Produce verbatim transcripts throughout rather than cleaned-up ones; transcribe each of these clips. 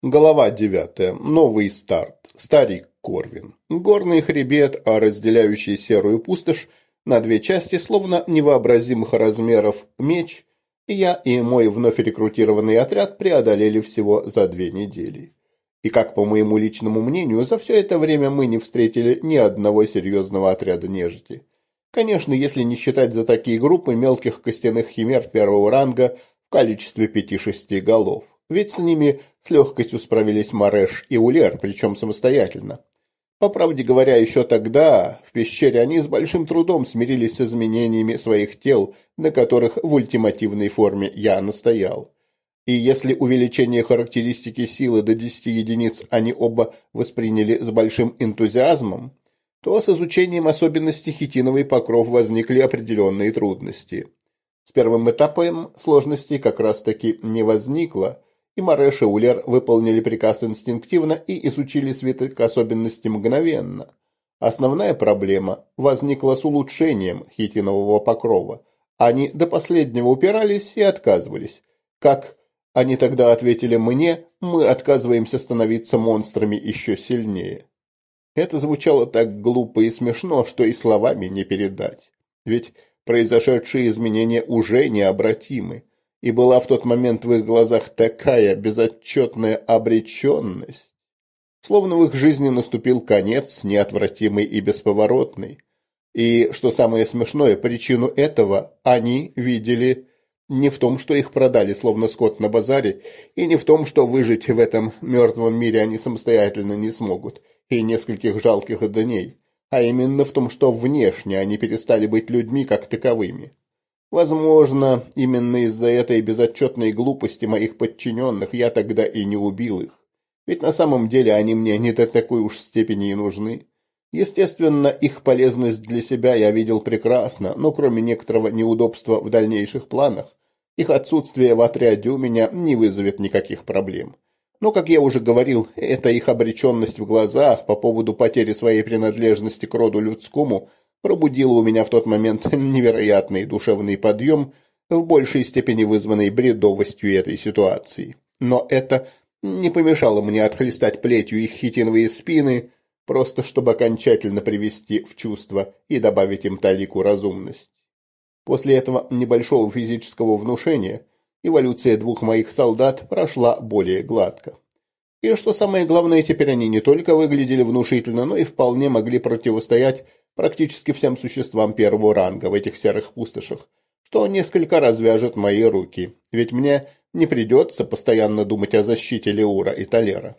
Глава девятая. Новый старт. Старик Корвин. Горный хребет, а разделяющий серую пустошь на две части, словно невообразимых размеров меч, я и мой вновь рекрутированный отряд преодолели всего за две недели. И, как по моему личному мнению, за все это время мы не встретили ни одного серьезного отряда нежити. Конечно, если не считать за такие группы мелких костяных химер первого ранга в количестве пяти-шести голов. Ведь с ними с легкостью справились Мареш и Улер, причем самостоятельно. По правде говоря, еще тогда в пещере они с большим трудом смирились с изменениями своих тел, на которых в ультимативной форме я настоял. И если увеличение характеристики силы до десяти единиц они оба восприняли с большим энтузиазмом, то с изучением особенностей хитиновый покров возникли определенные трудности. С первым этапом сложностей как раз-таки не возникло, и Мареш и Улер выполнили приказ инстинктивно и изучили свиток особенностей мгновенно. Основная проблема возникла с улучшением хитинового покрова. Они до последнего упирались и отказывались. Как они тогда ответили мне, мы отказываемся становиться монстрами еще сильнее. Это звучало так глупо и смешно, что и словами не передать. Ведь произошедшие изменения уже необратимы. И была в тот момент в их глазах такая безотчетная обреченность, словно в их жизни наступил конец, неотвратимый и бесповоротный. И, что самое смешное, причину этого они видели не в том, что их продали, словно скот на базаре, и не в том, что выжить в этом мертвом мире они самостоятельно не смогут, и нескольких жалких дней, а именно в том, что внешне они перестали быть людьми как таковыми. Возможно, именно из-за этой безотчетной глупости моих подчиненных я тогда и не убил их. Ведь на самом деле они мне не до такой уж степени и нужны. Естественно, их полезность для себя я видел прекрасно, но кроме некоторого неудобства в дальнейших планах, их отсутствие в отряде у меня не вызовет никаких проблем. Но, как я уже говорил, эта их обреченность в глазах по поводу потери своей принадлежности к роду людскому пробудило у меня в тот момент невероятный душевный подъем, в большей степени вызванный бредовостью этой ситуации. Но это не помешало мне отхлестать плетью их хитиновые спины, просто чтобы окончательно привести в чувство и добавить им талику разумность. После этого небольшого физического внушения эволюция двух моих солдат прошла более гладко. И что самое главное, теперь они не только выглядели внушительно, но и вполне могли противостоять практически всем существам первого ранга в этих серых пустошах, что несколько развяжет мои руки, ведь мне не придется постоянно думать о защите Леура и Талера.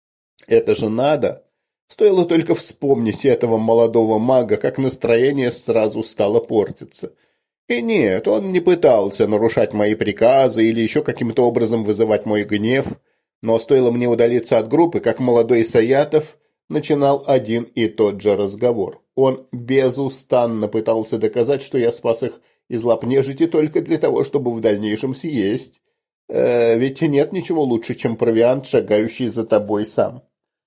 Это же надо! Стоило только вспомнить этого молодого мага, как настроение сразу стало портиться. И нет, он не пытался нарушать мои приказы или еще каким-то образом вызывать мой гнев, но стоило мне удалиться от группы, как молодой Саятов начинал один и тот же разговор. Он безустанно пытался доказать, что я спас их из лап нежити только для того, чтобы в дальнейшем съесть. Э, ведь нет ничего лучше, чем провиант, шагающий за тобой сам.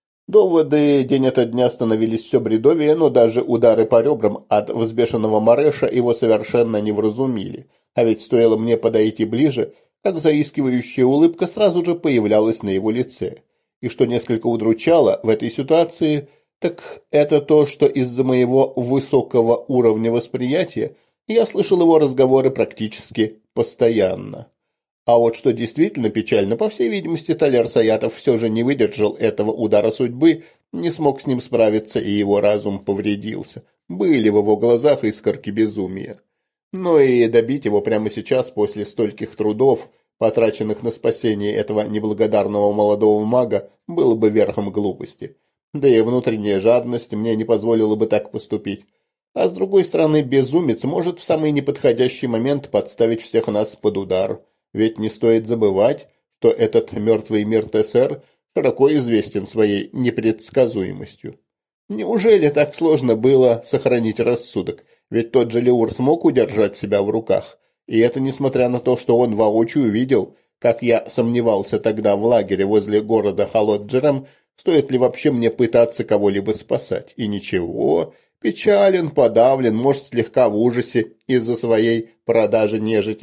Доводы день ото дня становились все бредовее, но даже удары по ребрам от взбешенного Мареша его совершенно не вразумили. А ведь стоило мне подойти ближе, как заискивающая улыбка сразу же появлялась на его лице. И что несколько удручало в этой ситуации, так это то, что из-за моего высокого уровня восприятия я слышал его разговоры практически постоянно. А вот что действительно печально, по всей видимости, Талер Саятов все же не выдержал этого удара судьбы, не смог с ним справиться, и его разум повредился. Были в его глазах искорки безумия. Но и добить его прямо сейчас, после стольких трудов, потраченных на спасение этого неблагодарного молодого мага, было бы верхом глупости. Да и внутренняя жадность мне не позволила бы так поступить. А с другой стороны, безумец может в самый неподходящий момент подставить всех нас под удар. Ведь не стоит забывать, что этот мертвый мир ТСР широко известен своей непредсказуемостью. Неужели так сложно было сохранить рассудок? Ведь тот же Леур смог удержать себя в руках. И это несмотря на то, что он воочию видел, как я сомневался тогда в лагере возле города Халоджером, стоит ли вообще мне пытаться кого-либо спасать. И ничего, печален, подавлен, может слегка в ужасе из-за своей продажи нежити.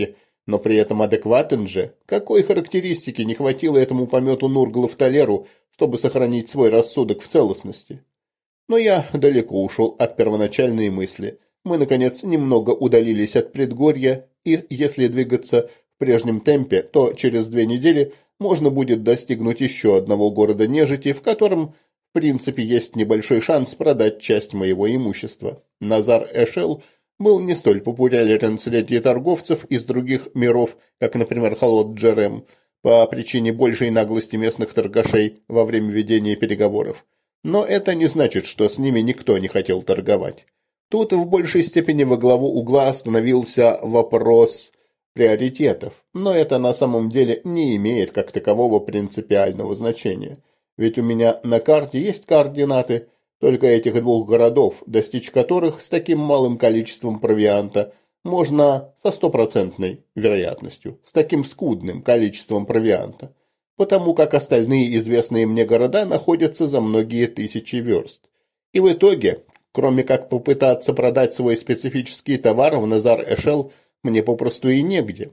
но при этом адекватен же. Какой характеристики не хватило этому помету Нурглов-Толеру, чтобы сохранить свой рассудок в целостности? Но я далеко ушел от первоначальной мысли. Мы, наконец, немного удалились от предгорья, и если двигаться в прежнем темпе, то через две недели можно будет достигнуть еще одного города нежити, в котором, в принципе, есть небольшой шанс продать часть моего имущества. Назар-Эшел был не столь популярен среди торговцев из других миров, как, например, Халот-Джерем, по причине большей наглости местных торгашей во время ведения переговоров. Но это не значит, что с ними никто не хотел торговать. Тут в большей степени во главу угла становился вопрос приоритетов, но это на самом деле не имеет как такового принципиального значения. Ведь у меня на карте есть координаты только этих двух городов, достичь которых с таким малым количеством провианта можно со стопроцентной вероятностью, с таким скудным количеством провианта, потому как остальные известные мне города находятся за многие тысячи верст. И в итоге, кроме как попытаться продать свой специфический товар в Назар-Эшел, мне попросту и негде.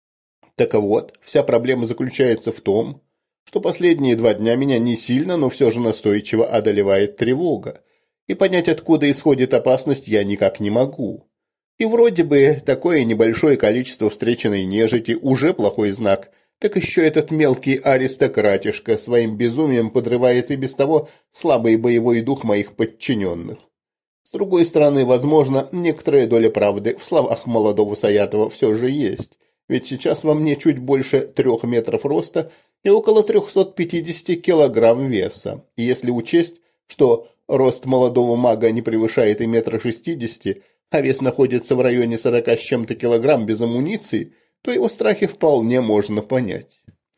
Так вот, вся проблема заключается в том, что последние два дня меня не сильно, но все же настойчиво одолевает тревога, и понять, откуда исходит опасность, я никак не могу. И вроде бы такое небольшое количество встреченной нежити уже плохой знак, так еще этот мелкий аристократишка своим безумием подрывает и без того слабый боевой дух моих подчиненных. С другой стороны, возможно, некоторая доля правды в словах молодого Саятова все же есть, ведь сейчас во мне чуть больше трех метров роста и около трехсот пятидесяти килограмм веса. И если учесть, что рост молодого мага не превышает и метра шестидесяти, а вес находится в районе сорока с чем-то килограмм без амуниции, то его страхи вполне можно понять.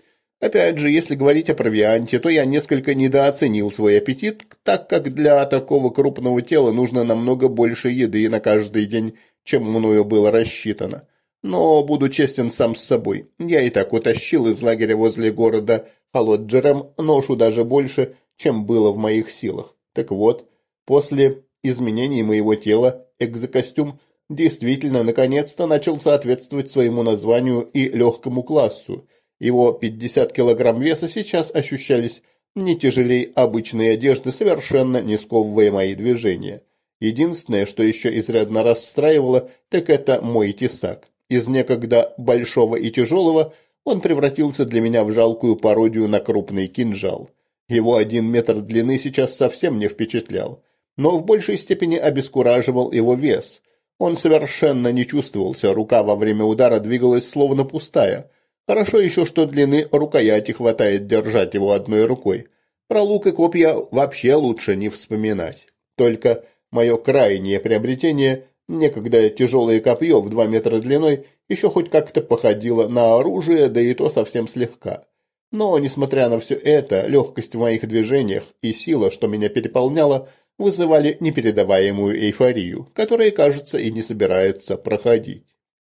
Опять же, если говорить о провианте, то я несколько недооценил свой аппетит, так как для такого крупного тела нужно намного больше еды на каждый день, чем мною было рассчитано. Но буду честен сам с собой, я и так утащил из лагеря возле города Халот-Джерем ношу даже больше, чем было в моих силах. Так вот, после изменений моего тела экзокостюм действительно наконец-то начал соответствовать своему названию и легкому классу. Его пятьдесят килограмм веса сейчас ощущались не тяжелее обычной одежды, совершенно не сковывая мои движения. Единственное, что еще изрядно расстраивало, так это мой тесак. Из некогда большого и тяжелого он превратился для меня в жалкую пародию на крупный кинжал. Его один метр длины сейчас совсем не впечатлял, но в большей степени обескураживал его вес. Он совершенно не чувствовался, рука во время удара двигалась словно пустая. Хорошо еще, что длины рукояти хватает держать его одной рукой. Про лук и копья вообще лучше не вспоминать. Только мое крайнее приобретение, некогда тяжелое копье в два метра длиной, еще хоть как-то походило на оружие, да и то совсем слегка. Но, несмотря на все это, легкость в моих движениях и сила, что меня переполняла, вызывали непередаваемую эйфорию, которая, кажется, и не собирается проходить.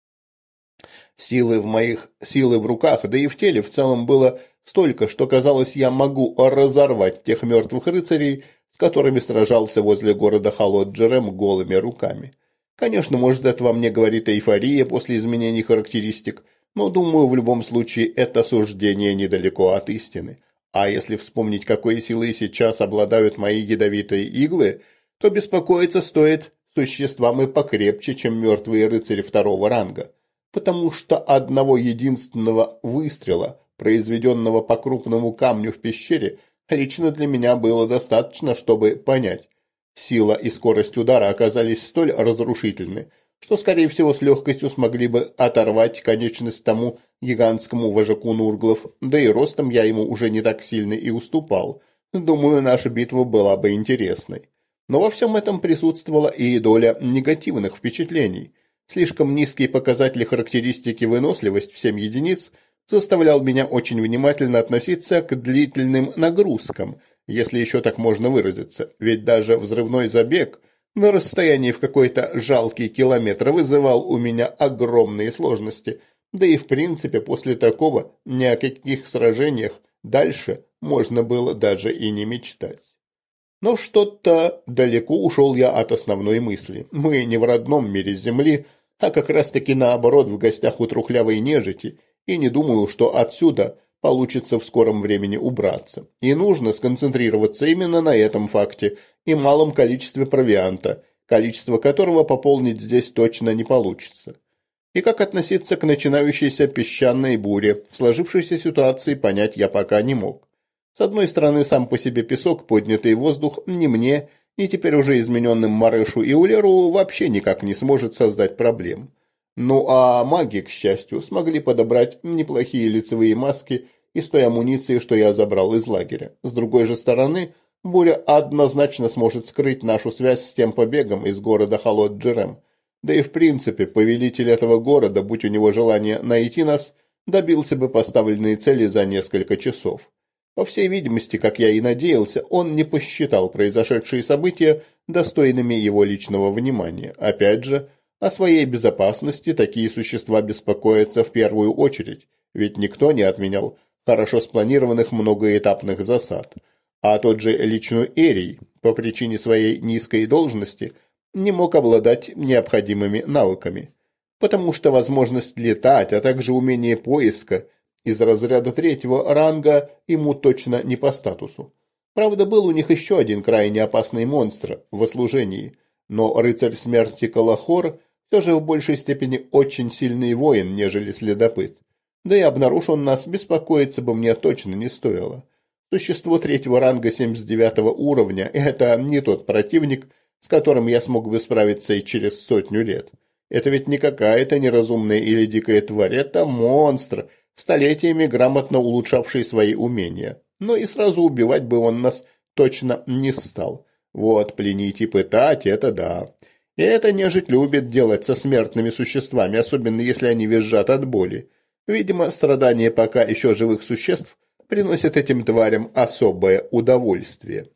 Силы в моих, силы в руках, да и в теле в целом было столько, что казалось, я могу разорвать тех мертвых рыцарей, с которыми сражался возле города Халот-Джерем голыми руками. Конечно, может, это во мне говорит эйфория после изменений характеристик, но, думаю, в любом случае это суждение недалеко от истины. А если вспомнить, какой силой сейчас обладают мои ядовитые иглы, то беспокоиться стоит существам и покрепче, чем мертвые рыцари второго ранга. Потому что одного единственного выстрела, произведенного по крупному камню в пещере, лично для меня было достаточно, чтобы понять. Сила и скорость удара оказались столь разрушительны, что, скорее всего, с легкостью смогли бы оторвать конечность тому гигантскому вожаку Нурглов, да и ростом я ему уже не так сильно и уступал. Думаю, наша битва была бы интересной. Но во всем этом присутствовала и доля негативных впечатлений. Слишком низкий показатель характеристики выносливость в семь единиц заставлял меня очень внимательно относиться к длительным нагрузкам, если еще так можно выразиться, ведь даже взрывной забег на расстоянии в какой-то жалкий километр вызывал у меня огромные сложности, да и в принципе после такого ни о каких сражениях дальше можно было даже и не мечтать. Но что-то далеко ушел я от основной мысли. Мы не в родном мире Земли, а как раз-таки наоборот в гостях у трухлявой нежити, и не думаю, что отсюда получится в скором времени убраться. И нужно сконцентрироваться именно на этом факте и малом количестве провианта, количество которого пополнить здесь точно не получится. И как относиться к начинающейся песчаной буре, в сложившейся ситуации понять я пока не мог. С одной стороны, сам по себе песок, поднятый в воздух, ни мне, ни теперь уже измененным Марешу и Улеру вообще никак не сможет создать проблем. Ну а маги, к счастью, смогли подобрать неплохие лицевые маски из той амуниции, что я забрал из лагеря. С другой же стороны, буря однозначно сможет скрыть нашу связь с тем побегом из города Халот-Джерем. Да и в принципе, повелитель этого города, будь у него желание найти нас, добился бы поставленной цели за несколько часов. По всей видимости, как я и надеялся, он не посчитал произошедшие события достойными его личного внимания. Опять же, о своей безопасности такие существа беспокоятся в первую очередь, ведь никто не отменял хорошо спланированных многоэтапных засад. А тот же личный Эрий, по причине своей низкой должности, не мог обладать необходимыми навыками, потому что возможность летать, а также умение поиска из разряда третьего ранга ему точно не по статусу. Правда, был у них еще один крайне опасный монстр в ослужении, но рыцарь смерти Калахор все же в большей степени очень сильный воин, нежели следопыт. Да и обнаружив он нас, беспокоиться бы мне точно не стоило. Существо третьего ранга семьдесят девятого уровня – это не тот противник, с которым я смог бы справиться и через сотню лет. Это ведь не какая-то неразумная или дикая тварь, это монстр, столетиями грамотно улучшавший свои умения. Но и сразу убивать бы он нас точно не стал. Вот, пленить и пытать – это да. И это нежить любит делать со смертными существами, особенно если они визжат от боли. Видимо, страдания пока еще живых существ приносят этим тварям особое удовольствие.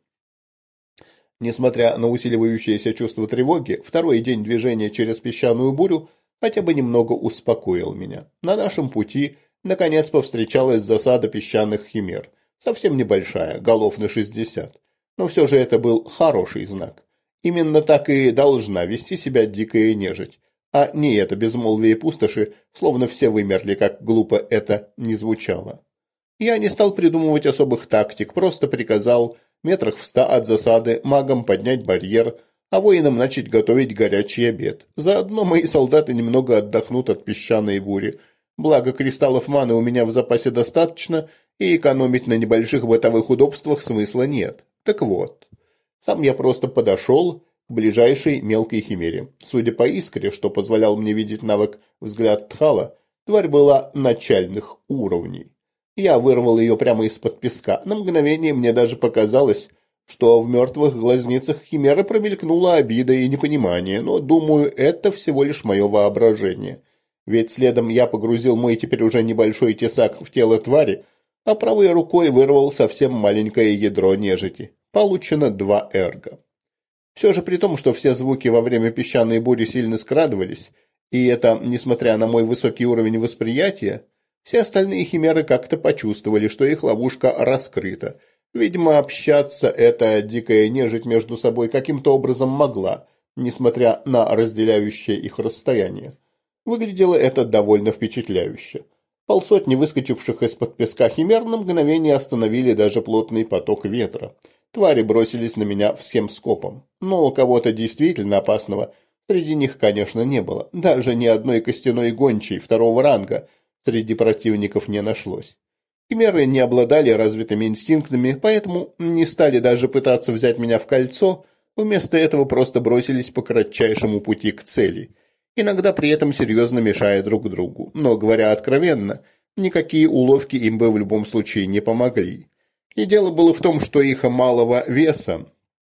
Несмотря на усиливающееся чувство тревоги, второй день движения через песчаную бурю хотя бы немного успокоил меня. На нашем пути наконец повстречалась засада песчаных химер. Совсем небольшая, голов на шестьдесят. Но все же это был хороший знак. Именно так и должна вести себя дикая нежить. А не это безмолвие пустоши, словно все вымерли, как глупо это ни звучало. Я не стал придумывать особых тактик, просто приказал метрах в ста от засады магам поднять барьер, а воинам начать готовить горячий обед. Заодно мои солдаты немного отдохнут от песчаной бури. Благо кристаллов маны у меня в запасе достаточно, и экономить на небольших бытовых удобствах смысла нет. Так вот, сам я просто подошел к ближайшей мелкой химере. Судя по искре, что позволял мне видеть навык «Взгляд Тхала», тварь была начальных уровней. Я вырвал ее прямо из-под песка. На мгновение мне даже показалось, что в мертвых глазницах химеры промелькнула обида и непонимание, но, думаю, это всего лишь мое воображение. Ведь следом я погрузил мой теперь уже небольшой тесак в тело твари, а правой рукой вырвал совсем маленькое ядро нежити. Получено два эрга. Все же при том, что все звуки во время песчаной бури сильно скрадывались, и это несмотря на мой высокий уровень восприятия, все остальные химеры как-то почувствовали, что их ловушка раскрыта. Видимо, общаться эта дикая нежить между собой каким-то образом могла, несмотря на разделяющее их расстояние. Выглядело это довольно впечатляюще. Полсотни выскочивших из-под песка химер на мгновение остановили даже плотный поток ветра. Твари бросились на меня всем скопом. Но кого-то действительно опасного среди них, конечно, не было. Даже ни одной костяной гончей второго ранга среди противников не нашлось. Химеры не обладали развитыми инстинктами, поэтому не стали даже пытаться взять меня в кольцо, вместо этого просто бросились по кратчайшему пути к цели, иногда при этом серьезно мешая друг другу. Но, говоря откровенно, никакие уловки им бы в любом случае не помогли. И дело было в том, что их малого веса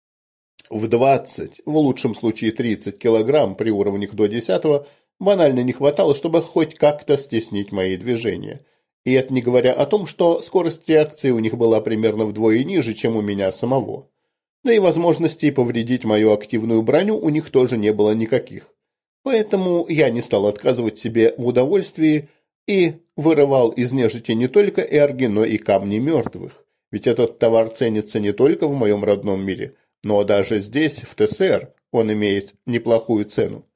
в двадцать, в лучшем случае тридцать килограмм при уровнях до десятого банально не хватало, чтобы хоть как-то стеснить мои движения. И это не говоря о том, что скорость реакции у них была примерно вдвое ниже, чем у меня самого. Да и возможностей повредить мою активную броню у них тоже не было никаких. Поэтому я не стал отказывать себе в удовольствии и вырывал из нежити не только эрги, но и камни мертвых. Ведь этот товар ценится не только в моем родном мире, но даже здесь, в ТСР, он имеет неплохую цену.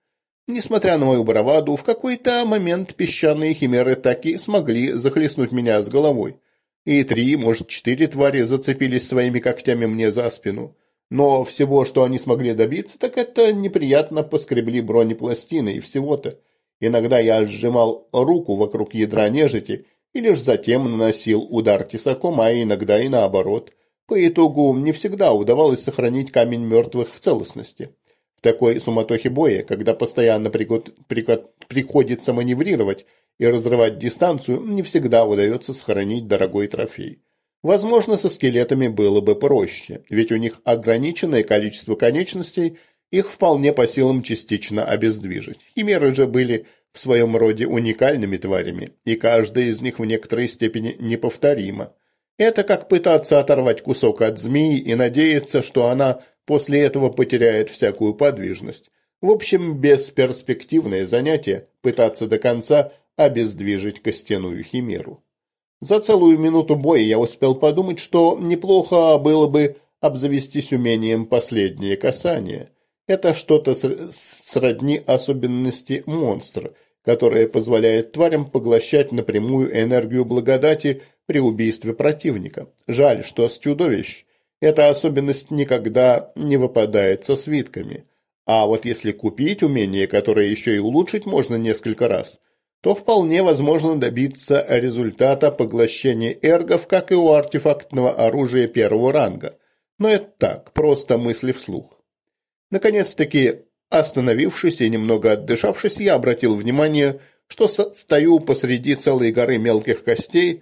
Несмотря на мою браваду, в какой-то момент песчаные химеры так и смогли захлестнуть меня с головой. И три, может, четыре твари зацепились своими когтями мне за спину. Но всего, что они смогли добиться, так это неприятно поскребли бронепластины и всего-то. Иногда я сжимал руку вокруг ядра нежити и лишь затем наносил удар тесаком, а иногда и наоборот. По итогу не всегда удавалось сохранить камень мертвых в целостности. В такой суматохе боя, когда постоянно пригод... пригод... приходится маневрировать и разрывать дистанцию, не всегда удается сохранить дорогой трофей. Возможно, со скелетами было бы проще, ведь у них ограниченное количество конечностей, их вполне по силам частично обездвижить. Химеры же были в своем роде уникальными тварями, и каждая из них в некоторой степени неповторима. Это как пытаться оторвать кусок от змеи и надеяться, что она после этого потеряет всякую подвижность. В общем, бесперспективное занятие пытаться до конца обездвижить костяную химеру. За целую минуту боя я успел подумать, что неплохо было бы обзавестись умением «последнее касание». Это что-то сродни особенности монстра, которое позволяет тварям поглощать напрямую энергию благодати при убийстве противника. Жаль, что с чудовищ эта особенность никогда не выпадает со свитками. А вот если купить умение, которое еще и улучшить можно несколько раз, то вполне возможно добиться результата поглощения эргов, как и у артефактного оружия первого ранга. Но это так, просто мысли вслух. Наконец-таки, остановившись и немного отдышавшись, я обратил внимание, что стою посреди целой горы мелких костей,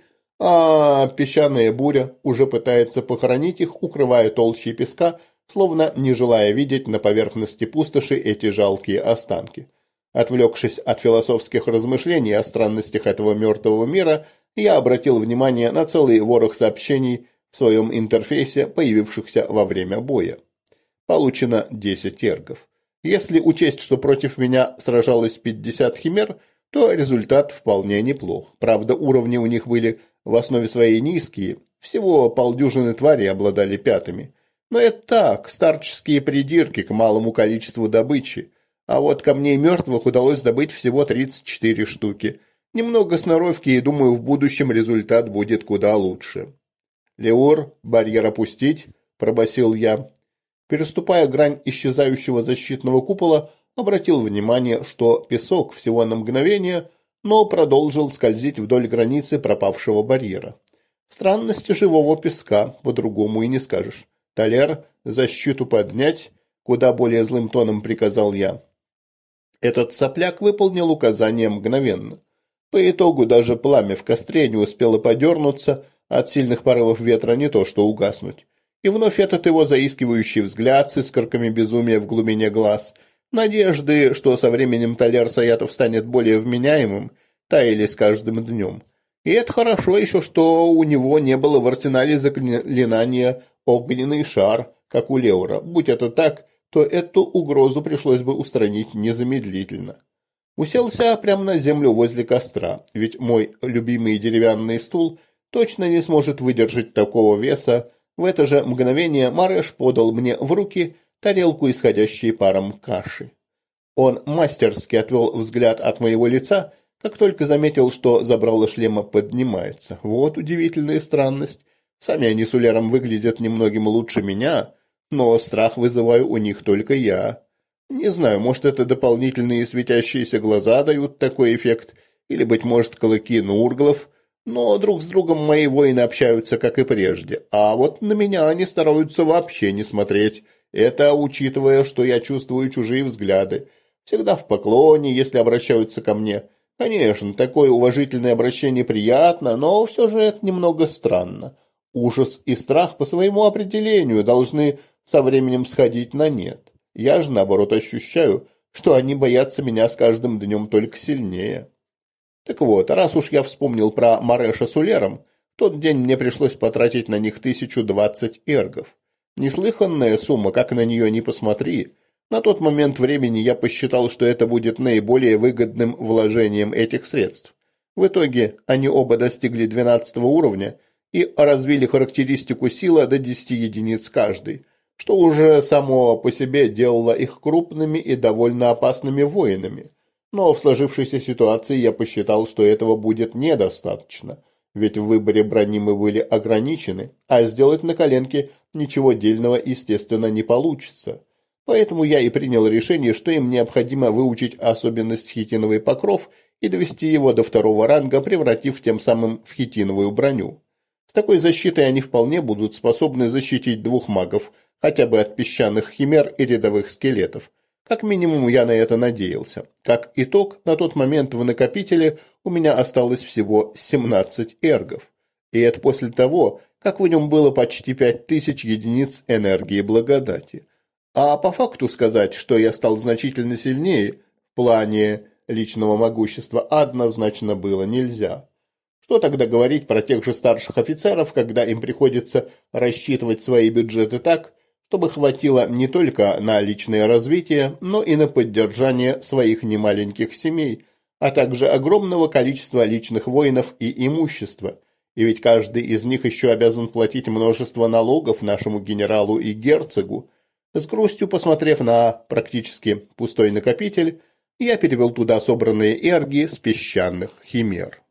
а песчаная буря уже пытается похоронить их, укрывая толщей песка, словно не желая видеть на поверхности пустоши эти жалкие останки. Отвлекшись от философских размышлений о странностях этого мертвого мира, я обратил внимание на целый ворох сообщений в своем интерфейсе, появившихся во время боя. Получено десять эргов. Если учесть, что против меня сражалось пятьдесят химер, то результат вполне неплох. Правда, уровни у них были в основе своей низкие, всего полдюжины тварей обладали пятыми. Но это так, старческие придирки к малому количеству добычи. А вот камней мертвых удалось добыть всего тридцать четыре штуки. Немного сноровки, и думаю, в будущем результат будет куда лучше. «Леур, барьер опустить», – пробасил я. Переступая грань исчезающего защитного купола, обратил внимание, что песок всего на мгновение, но продолжил скользить вдоль границы пропавшего барьера. Странности живого песка, по-другому и не скажешь. «Талер, защиту поднять», – куда более злым тоном приказал я. Этот сопляк выполнил указание мгновенно. По итогу даже пламя в костре не успело подернуться, от сильных порывов ветра не то что угаснуть. И вновь этот его заискивающий взгляд с искорками безумия в глубине глаз. Надежды, что со временем Талер Саятов станет более вменяемым, таяли с каждым днем. И это хорошо еще, что у него не было в арсенале заклинания «огненный шар», как у Леура. Будь это так, то эту угрозу пришлось бы устранить незамедлительно. Уселся прямо на землю возле костра, ведь мой любимый деревянный стул точно не сможет выдержать такого веса. В это же мгновение Мареш подал мне в руки тарелку, исходящей паром каши. Он мастерски отвел взгляд от моего лица, как только заметил, что забрало шлема поднимается. Вот удивительная странность. Сами они с Улером выглядят немногим лучше меня, но страх вызываю у них только я. Не знаю, может, это дополнительные светящиеся глаза дают такой эффект, или, быть может, клыки нурглов, но друг с другом мои воины общаются, как и прежде, а вот на меня они стараются вообще не смотреть, это учитывая, что я чувствую чужие взгляды, всегда в поклоне, если обращаются ко мне. Конечно, такое уважительное обращение приятно, но все же это немного странно. Ужас и страх по своему определению должны со временем сходить на нет. Я же, наоборот, ощущаю, что они боятся меня с каждым днем только сильнее. Так вот, раз уж я вспомнил про Мареша с Улером, в тот день мне пришлось потратить на них тысячу двадцать эргов. Неслыханная сумма, как на нее ни посмотри. На тот момент времени я посчитал, что это будет наиболее выгодным вложением этих средств. В итоге они оба достигли двенадцатого уровня и развили характеристику сила до десяти единиц каждый. что уже само по себе делало их крупными и довольно опасными воинами. Но в сложившейся ситуации я посчитал, что этого будет недостаточно, ведь в выборе брони мы были ограничены, а сделать на коленке ничего дельного, естественно, не получится. Поэтому я и принял решение, что им необходимо выучить особенность хитиновый покров и довести его до второго ранга, превратив тем самым в хитиновую броню. С такой защитой они вполне будут способны защитить двух магов, хотя бы от песчаных химер и рядовых скелетов. Как минимум я на это надеялся. Как итог, на тот момент в накопителе у меня осталось всего семнадцать эргов. И это после того, как в нем было почти пять тысяч единиц энергии благодати. А по факту сказать, что я стал значительно сильнее в плане личного могущества, однозначно было нельзя. Что тогда говорить про тех же старших офицеров, когда им приходится рассчитывать свои бюджеты так, чтобы хватило не только на личное развитие, но и на поддержание своих немаленьких семей, а также огромного количества личных воинов и имущества. И ведь каждый из них еще обязан платить множество налогов нашему генералу и герцогу. С грустью посмотрев на практически пустой накопитель, я перевел туда собранные эрги с песчаных химер.